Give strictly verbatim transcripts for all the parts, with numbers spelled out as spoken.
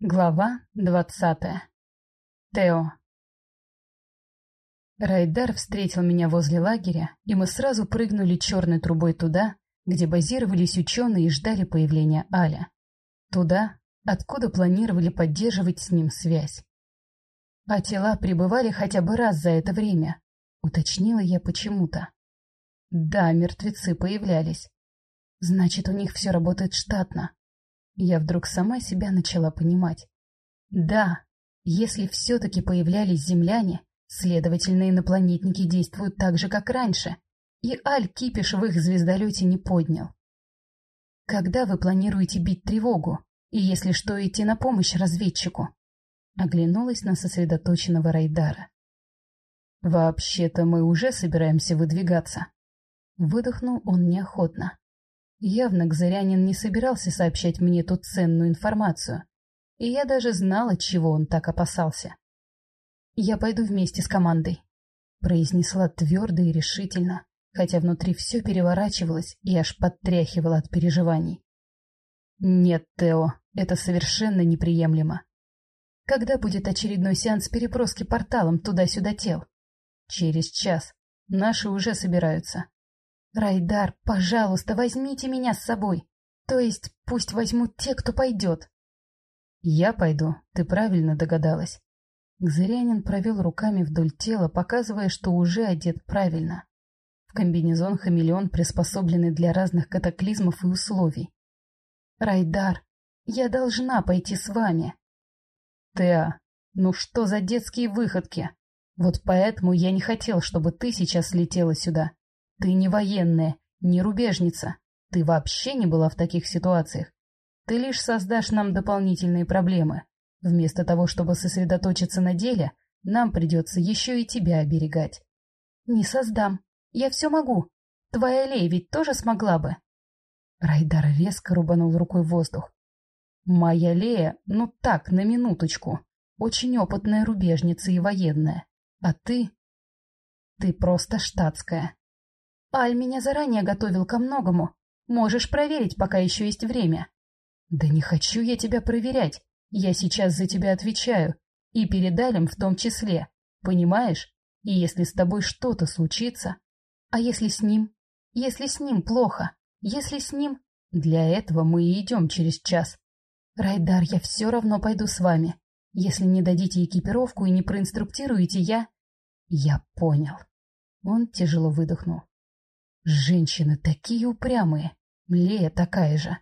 Глава двадцатая. Тео. Райдар встретил меня возле лагеря, и мы сразу прыгнули черной трубой туда, где базировались ученые и ждали появления Аля. Туда, откуда планировали поддерживать с ним связь. А тела прибывали хотя бы раз за это время, уточнила я почему-то. Да, мертвецы появлялись. Значит, у них все работает штатно. Я вдруг сама себя начала понимать. Да, если все-таки появлялись земляне, следовательно, инопланетники действуют так же, как раньше, и Аль кипиш в их звездолете не поднял. Когда вы планируете бить тревогу, и если что, идти на помощь разведчику? Оглянулась на сосредоточенного Райдара. Вообще-то мы уже собираемся выдвигаться. Выдохнул он неохотно. Явно Гзырянин не собирался сообщать мне ту ценную информацию, и я даже знала, чего он так опасался. «Я пойду вместе с командой», — произнесла твердо и решительно, хотя внутри все переворачивалось и аж подтряхивало от переживаний. «Нет, Тео, это совершенно неприемлемо. Когда будет очередной сеанс переброски порталом туда-сюда тел?» «Через час. Наши уже собираются». «Райдар, пожалуйста, возьмите меня с собой. То есть пусть возьмут те, кто пойдет». «Я пойду, ты правильно догадалась». Гзырянин провел руками вдоль тела, показывая, что уже одет правильно. В комбинезон хамелеон, приспособленный для разных катаклизмов и условий. «Райдар, я должна пойти с вами». «Теа, ну что за детские выходки? Вот поэтому я не хотел, чтобы ты сейчас летела сюда. Ты не военная, не рубежница. Ты вообще не была в таких ситуациях. Ты лишь создашь нам дополнительные проблемы. Вместо того, чтобы сосредоточиться на деле, нам придется еще и тебя оберегать». «Не создам. Я все могу. Твоя Лея ведь тоже смогла бы». Райдар резко рубанул рукой в воздух. «Моя Лея, ну так, на минуточку, очень опытная рубежница и военная. А ты? Ты просто штатская». «Аль меня заранее готовил ко многому. Можешь проверить, пока еще есть время». «Да не хочу я тебя проверять. Я сейчас за тебя отвечаю. И перед Алем в том числе. Понимаешь? И если с тобой что-то случится...» «А если с ним? Если с ним плохо? Если с ним...» «Для этого мы и идем через час». «Райдар, я все равно пойду с вами. Если не дадите экипировку и не проинструктируете, я...» «Я понял». Он тяжело выдохнул. «Женщины такие упрямые. Лея такая же.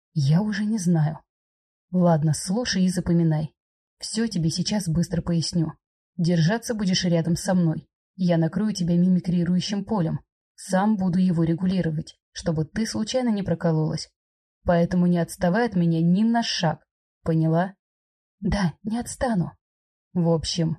Я уже не знаю. Ладно, слушай и запоминай. Все тебе сейчас быстро поясню. Держаться будешь рядом со мной. Я накрою тебя мимикрирующим полем. Сам буду его регулировать, чтобы ты случайно не прокололась. Поэтому не отставай от меня ни на шаг. Поняла?» «Да, не отстану». В общем,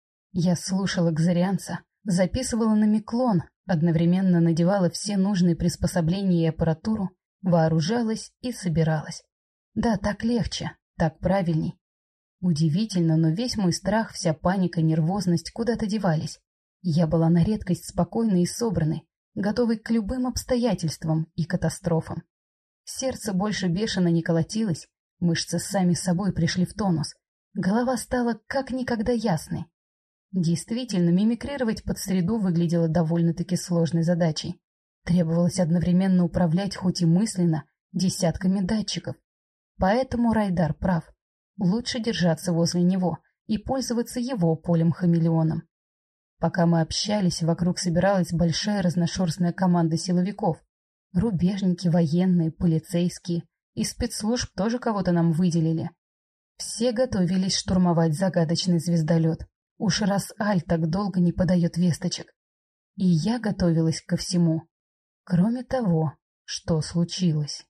я слушала Гзарианца, записывала на миклон, одновременно надевала все нужные приспособления и аппаратуру, вооружалась и собиралась. Да, так легче, так правильней. Удивительно, но весь мой страх, вся паника, нервозность куда-то девались. Я была на редкость спокойной и собранной, готовой к любым обстоятельствам и катастрофам. Сердце больше бешено не колотилось, мышцы сами собой пришли в тонус, голова стала как никогда ясной. Действительно, мимикрировать под среду выглядело довольно-таки сложной задачей. Требовалось одновременно управлять хоть и мысленно десятками датчиков. Поэтому Райдар прав. Лучше держаться возле него и пользоваться его полем-хамелеоном. Пока мы общались, вокруг собиралась большая разношерстная команда силовиков. Рубежники, военные, полицейские. И спецслужб тоже кого-то нам выделили. Все готовились штурмовать загадочный звездолет. Уж раз Аль так долго не подает весточек. И я готовилась ко всему. Кроме того, что случилось.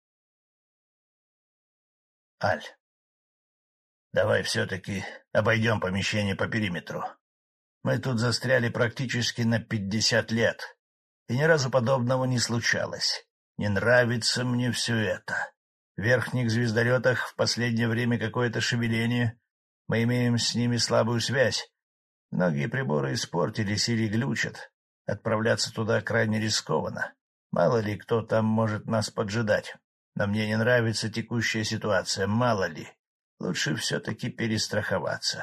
Аль, давай все-таки обойдем помещение по периметру. Мы тут застряли практически на пятьдесят лет, и ни разу подобного не случалось. Не нравится мне все это. В верхних звездолетах в последнее время какое-то шевеление. Мы имеем с ними слабую связь. Многие приборы испортились или глючат. Отправляться туда крайне рискованно. Мало ли, кто там может нас поджидать. Но мне не нравится текущая ситуация, мало ли. лучше все-таки перестраховаться.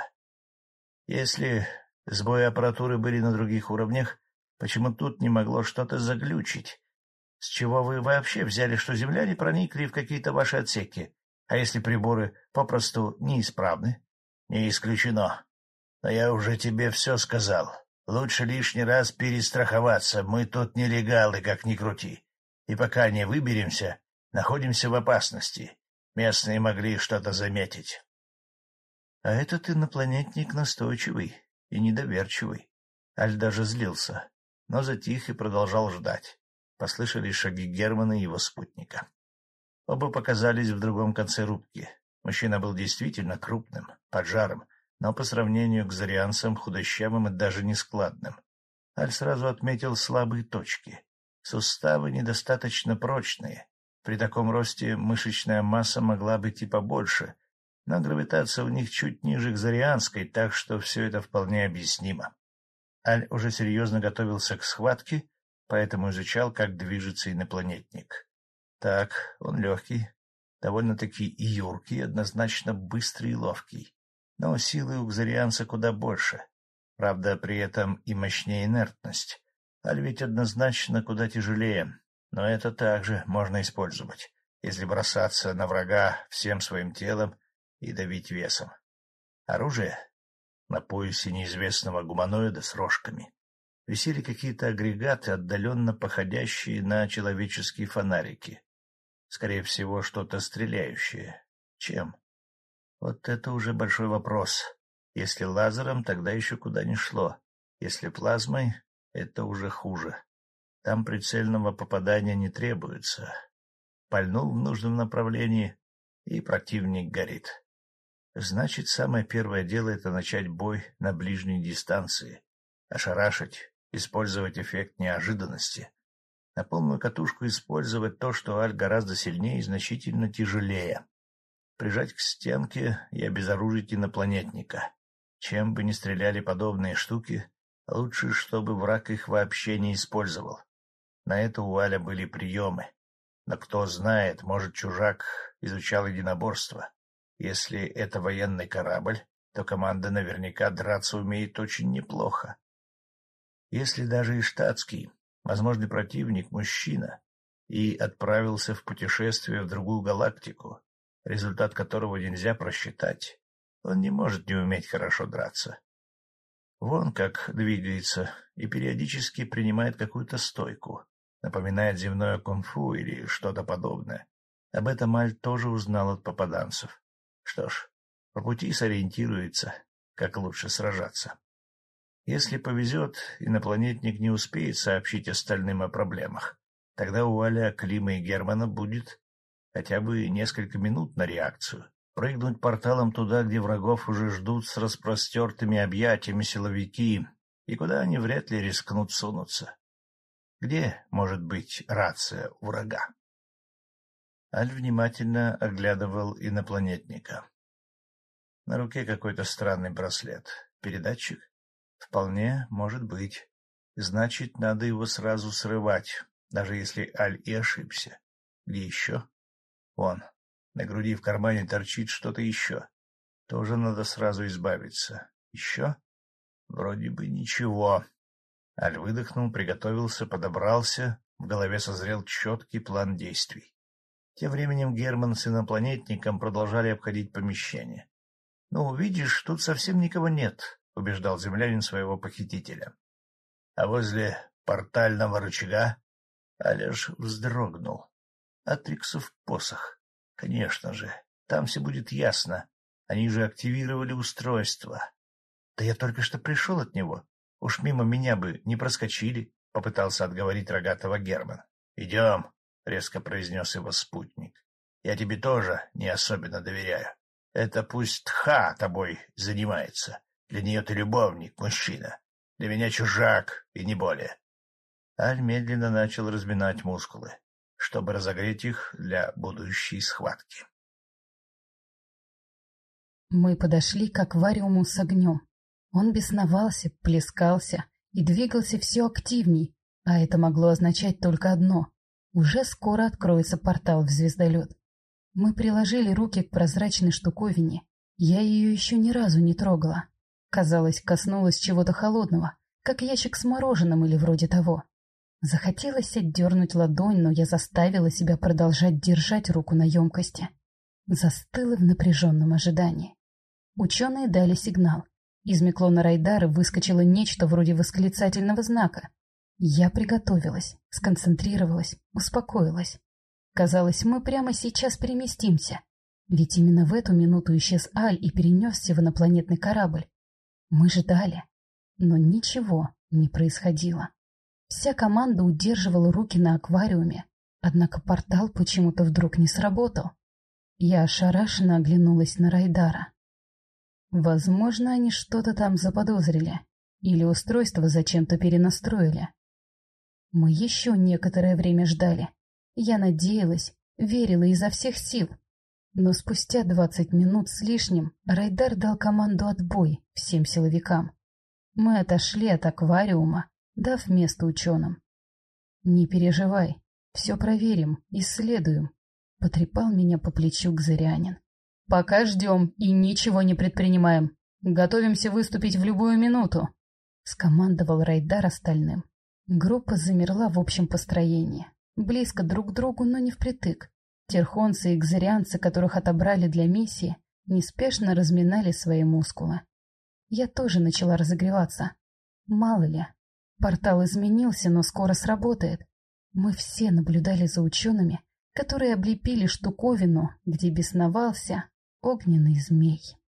Если сбои аппаратуры были на других уровнях, почему тут не могло что-то заглючить? С чего вы вообще взяли, что земляне проникли в какие-то ваши отсеки? А если приборы попросту неисправны? Не исключено. Но я уже тебе все сказал. Лучше лишний раз перестраховаться. Мы тут нелегалы, как ни крути. И пока не выберемся, находимся в опасности. Местные могли что-то заметить. А этот инопланетник настойчивый и недоверчивый. Аль даже злился, но затих и продолжал ждать. Послышались шаги Германа и его спутника. Оба показались в другом конце рубки. Мужчина был действительно крупным, поджарым, но по сравнению к зарианцам худощавым и даже нескладным. Аль сразу отметил слабые точки. Суставы недостаточно прочные. При таком росте мышечная масса могла быть и побольше, но гравитация у них чуть ниже к зарианской, так что все это вполне объяснимо. Аль уже серьезно готовился к схватке, поэтому изучал, как движется инопланетник. Так, он легкий, довольно-таки и юркий, однозначно быстрый и ловкий. Но силы у кзарианца куда больше. Правда, при этом и мощнее инертность. Аль ведь однозначно куда тяжелее, но это также можно использовать, если бросаться на врага всем своим телом и давить весом. Оружие? На поясе неизвестного гуманоида с рожками висели какие-то агрегаты, отдаленно походящие на человеческие фонарики. Скорее всего, что-то стреляющее. Чем? Вот это уже большой вопрос. Если лазером, тогда еще куда ни шло. Если плазмой, это уже хуже. Там прицельного попадания не требуется. Пальнул в нужном направлении, и противник горит. Значит, самое первое дело — это начать бой на ближней дистанции. Ошарашить, использовать эффект неожиданности. На полную катушку использовать то, что Аль гораздо сильнее и значительно тяжелее. Прижать к стенке и обезоружить инопланетника. Чем бы ни стреляли подобные штуки, лучше, чтобы враг их вообще не использовал. На это у Аля были приемы. Но кто знает, может, чужак изучал единоборство. Если это военный корабль, то команда наверняка драться умеет очень неплохо. Если даже и штатский, возможный противник — мужчина, и отправился в путешествие в другую галактику, результат которого нельзя просчитать, он не может не уметь хорошо драться. Вон как двигается и периодически принимает какую-то стойку, напоминает земное кунг-фу или что-то подобное. Об этом Аль тоже узнал от попаданцев. Что ж, по пути сориентируется, как лучше сражаться. Если повезет, инопланетник не успеет сообщить остальным о проблемах. Тогда у Аля, Клима и Германа будет хотя бы несколько минут на реакцию. Прыгнуть порталом туда, где врагов уже ждут с распростертыми объятиями силовики, и куда они вряд ли рискнут сунуться. Где может быть рация у врага? Аль внимательно оглядывал инопланетника. На руке какой-то странный браслет. Передатчик? Вполне может быть. Значит, надо его сразу срывать, даже если Аль и ошибся. Где еще? Вон, на груди в кармане торчит что-то еще. Тоже надо сразу избавиться. Еще? Вроде бы ничего. Аль выдохнул, приготовился, подобрался. В голове созрел четкий план действий. Тем временем Герман с инопланетником продолжали обходить помещение. — Ну, видишь, тут совсем никого нет, — убеждал землянин своего похитителя. А возле портального рычага Алеш вздрогнул. Атриксов посох. Конечно же, там все будет ясно. Они же активировали устройство. Да я только что пришел от него. Уж мимо меня бы не проскочили, — попытался отговорить рогатого Герман. — Идем, — резко произнес его спутник. — Я тебе тоже не особенно доверяю. Это пусть Тха тобой занимается. Для нее ты любовник, мужчина. Для меня чужак, и не более. Аль медленно начал разминать мускулы, чтобы разогреть их для будущей схватки. Мы подошли к аквариуму с огнем. Он бесновался, плескался и двигался все активней, а это могло означать только одно — уже скоро откроется портал в звездолет. Мы приложили руки к прозрачной штуковине Я ее еще ни разу не трогала. Казалось, коснулась чего-то холодного, как ящик с мороженым или вроде того. Захотелось отдернуть ладонь, но я заставила себя продолжать держать руку на емкости. Застыла в напряженном ожидании. Ученые дали сигнал. Из меклона Райдара выскочило нечто вроде восклицательного знака. Я приготовилась, сконцентрировалась, успокоилась. Казалось, мы прямо сейчас переместимся. Ведь именно в эту минуту исчез Аль и перенесся в инопланетный корабль. Мы ждали, но ничего не происходило. Вся команда удерживала руки на аквариуме, однако портал почему-то вдруг не сработал. Я ошарашенно оглянулась на Райдара. Возможно, они что-то там заподозрили, или устройство зачем-то перенастроили. Мы еще некоторое время ждали. Я надеялась, верила изо всех сил. Но спустя двадцать минут с лишним Райдар дал команду отбой всем силовикам. Мы отошли от аквариума, дав место ученым. «Не переживай, все проверим, исследуем», — потрепал меня по плечу Кзырянин. «Пока ждем и ничего не предпринимаем. Готовимся выступить в любую минуту», — скомандовал Райдар остальным. Группа замерла в общем построении, близко друг к другу, но не впритык. Терхонцы и кзырианцы, которых отобрали для миссии, неспешно разминали свои мускулы. Я тоже начала разогреваться. Мало ли, портал изменился, но скоро сработает. Мы все наблюдали за учеными, которые облепили штуковину, где бесновался огненный змей.